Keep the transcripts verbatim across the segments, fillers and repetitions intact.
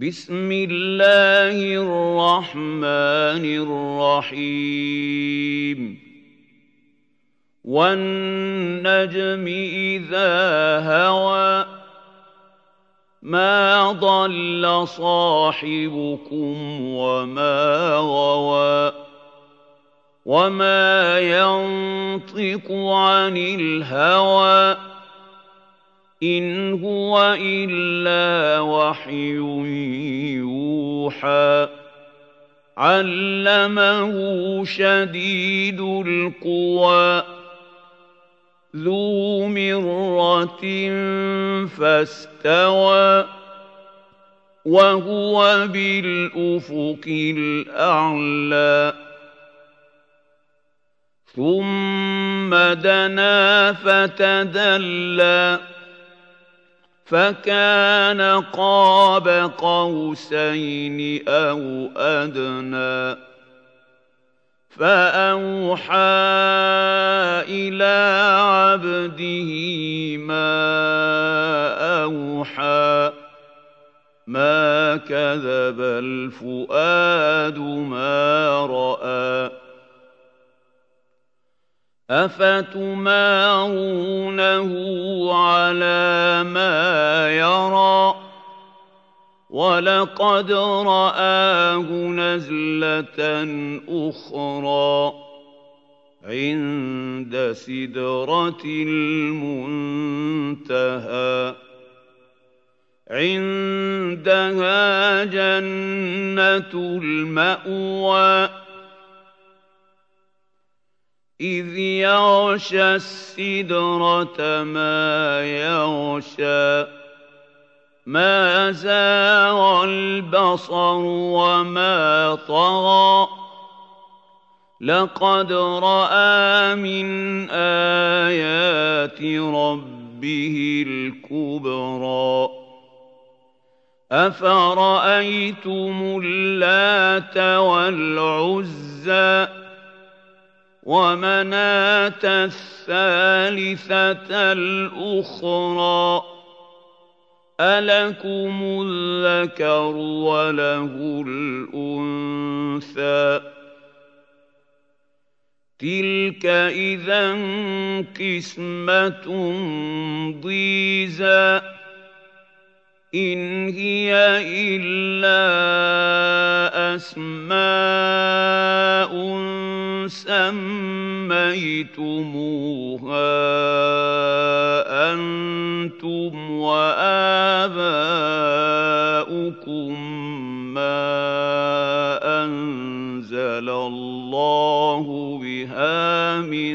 بسم الله الرحمن الرحيم والنجم إذا هوى ما ضل صاحبكم وما غوى وما ينطق عن الهوى إن هو إلا وحي يوحى علمه شديد القوى ذو مرة فاستوى وهو بالأفق الأعلى ثم دنا فتدلى فكان قاب قوسين أو أدنى فأوحى إلى عبده ما أوحى ما كذب الفؤاد ما رأى أفتمارونه على ما يرى ولقد رآه نزلة أخرى عند سدرة المنتهى عندها جنة المأوى إذ يغشى السدرة ما يغشى ما زاغ البصر وما طغى لقد رأى من آيات ربه الكبرى أفرأيتم اللات والعزى ومناة الثالثة الأخرى ألكم الذكر وله الأنثى تلك إذا قسمة ضيزى إن هي إلا أسماء سميتموها أنتم وآباؤكم ما أنزل الله بها من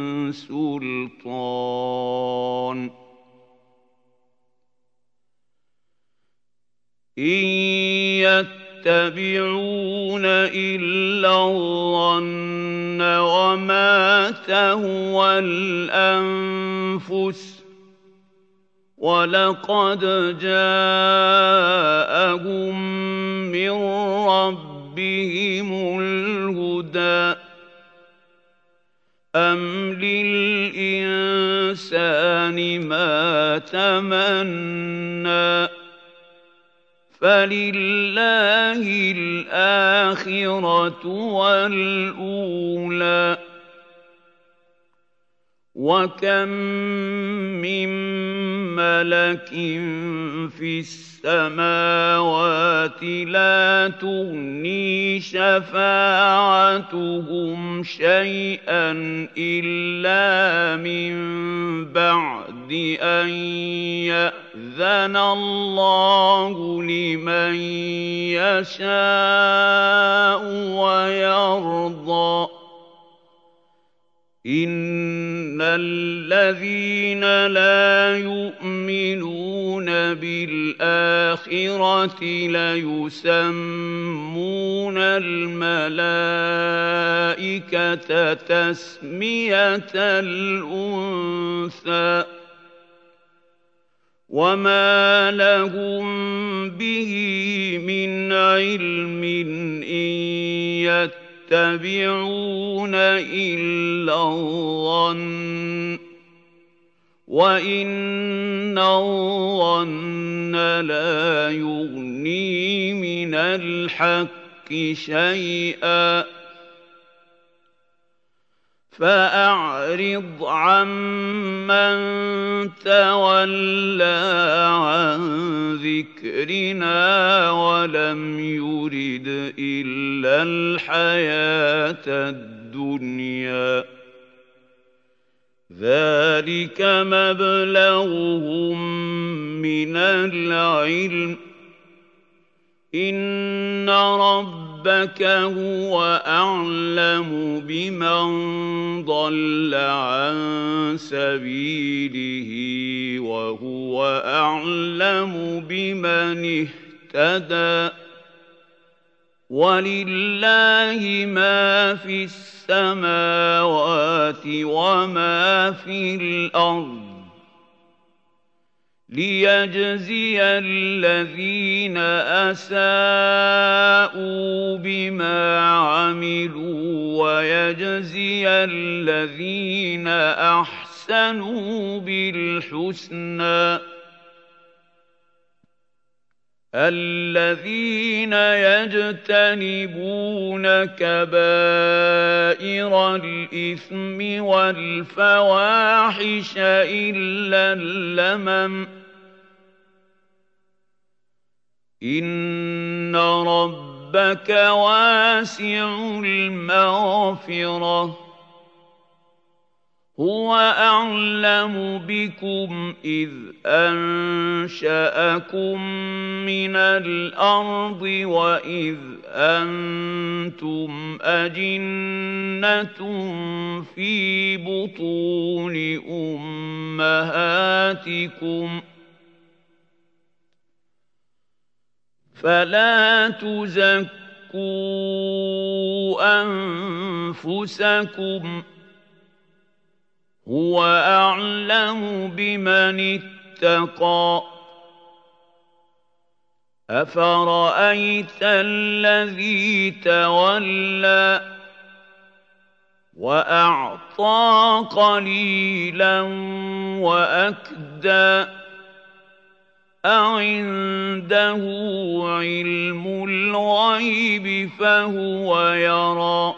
سلطان إن يتبعون إلا الظن وما تهوى الأنفس ولقد جاءهم من ربهم الهدى أم للإنسان ما تمنى فلله الآخرة والأولى وكم من ملك في السماوات لا تغني شفاعتهم شيئا إلا من بعد أن يأذن الله لمن يشاء ويرضى إن الذين لا يؤمنون بالآخرة ليسمون الملائكة تسمية الأنثى وما لهم به من علم إن يتبعون إلا الظن وَإِنَّ الظَّنَّ لَا يُغْنِي من الحق شيئا فأعرض عمن تولى عن ذكرنا ولم يرد إلا الحياة الدنيا ذلك مبلغهم من العلم إن ربك هو أعلم بمن ضل عن سبيله وهو أعلم بمن اهتدى ولله ما في السماوات وما في الأرض ليجزي الذين أساءوا بما عملوا ويجزي الذين أحسنوا بالحسنى الذين يجتنبون كبائر الإثم والفواحش إلا اللمم إن ربك واسع المغفرة هو أعلم بكم إذ أنشأكم من الأرض وإذ أنتم أجنة في بطون أمهاتكم فلا تزكوا أنفسكم هو أعلم بمن اتقى أفرأيت الذي تولى وأعطى قليلا وأكدى أعنده علم الغيب فهو يرى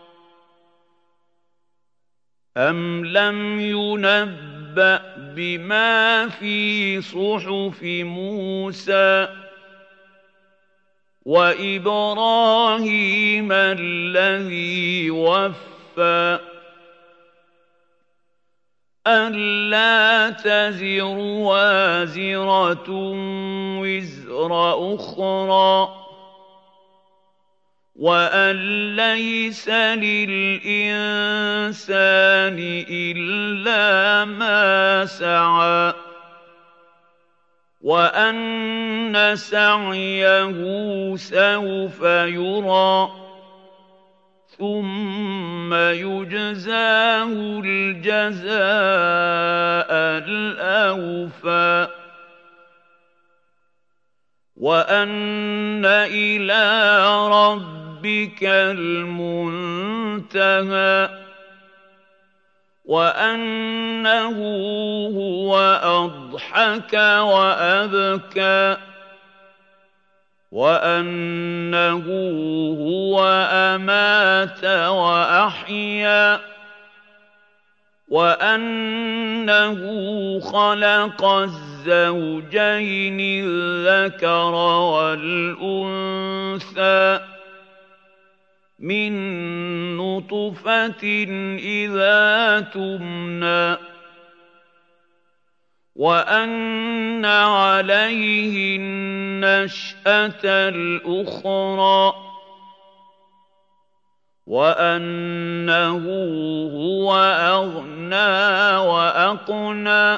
أم لم ينبأ بما في صحف موسى وإبراهيم الذي وفى ألا تزر وازرة وزر أخرى وأن ليس للإنسان إلا ما سعى وأن سعيه سوف يرى ثم يجزاه الجزاء الأوفى وأن إلى ربك المنتهى وأنه هو أضحك وأبكى وأنه هو أمات وأحيا وأنه خلق الزوجين الذكر والأنثى من نطفة إذا تمنى وأن عليه النشأة الأخرى وأنه هو أغنى وأقنى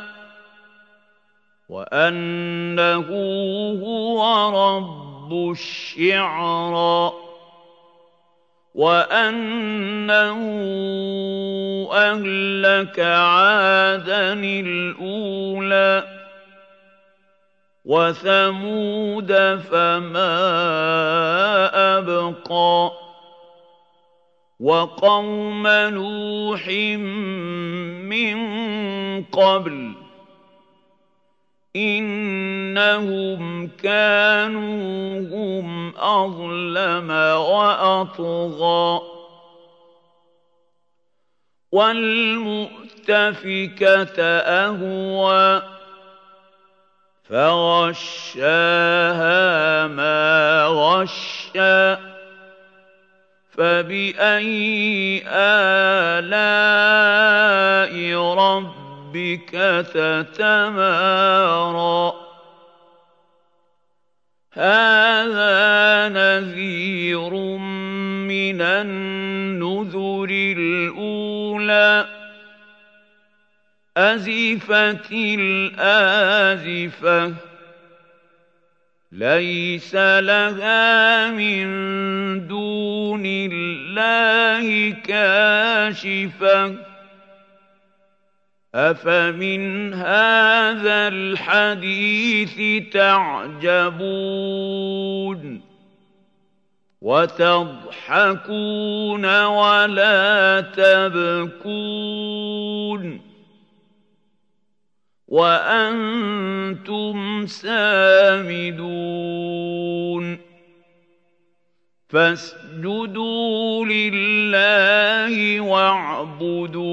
وأنه هو رب الشعرى وأنه أهلك عادا الأولى وثمود فما أبقى وقوم نوح من قبل إِنَّهُمْ كَانُوا هُمْ أَظْلَمَ وَأَطْغَىٰ وَالْمُؤْتَفِكَةَ أَهْوَىٰ فَغَشَّاهَا مَا غَشَّىٰ فَبِأَيِّ آلَاءِ رَبِّكَ تَتَمَارَىٰ هَٰذَا نَذِيرٌ مِّنَ النُّذُرِ الْأُولَىٰ أَزِفَتِ الْآزِفَةُ لَيْسَ لَهَا مِن دُونِ اللَّهِ كَاشِفَةٌ أَفَمِنْ هَٰذَا الْحَدِيثِ تَعْجَبُونَ وَتَضْحَكُونَ وَلَا تَبْكُونَ وَأَنتُمْ سَامِدُونَ فَاسْجُدُوا لِلَّهِ وَاعْبُدُوا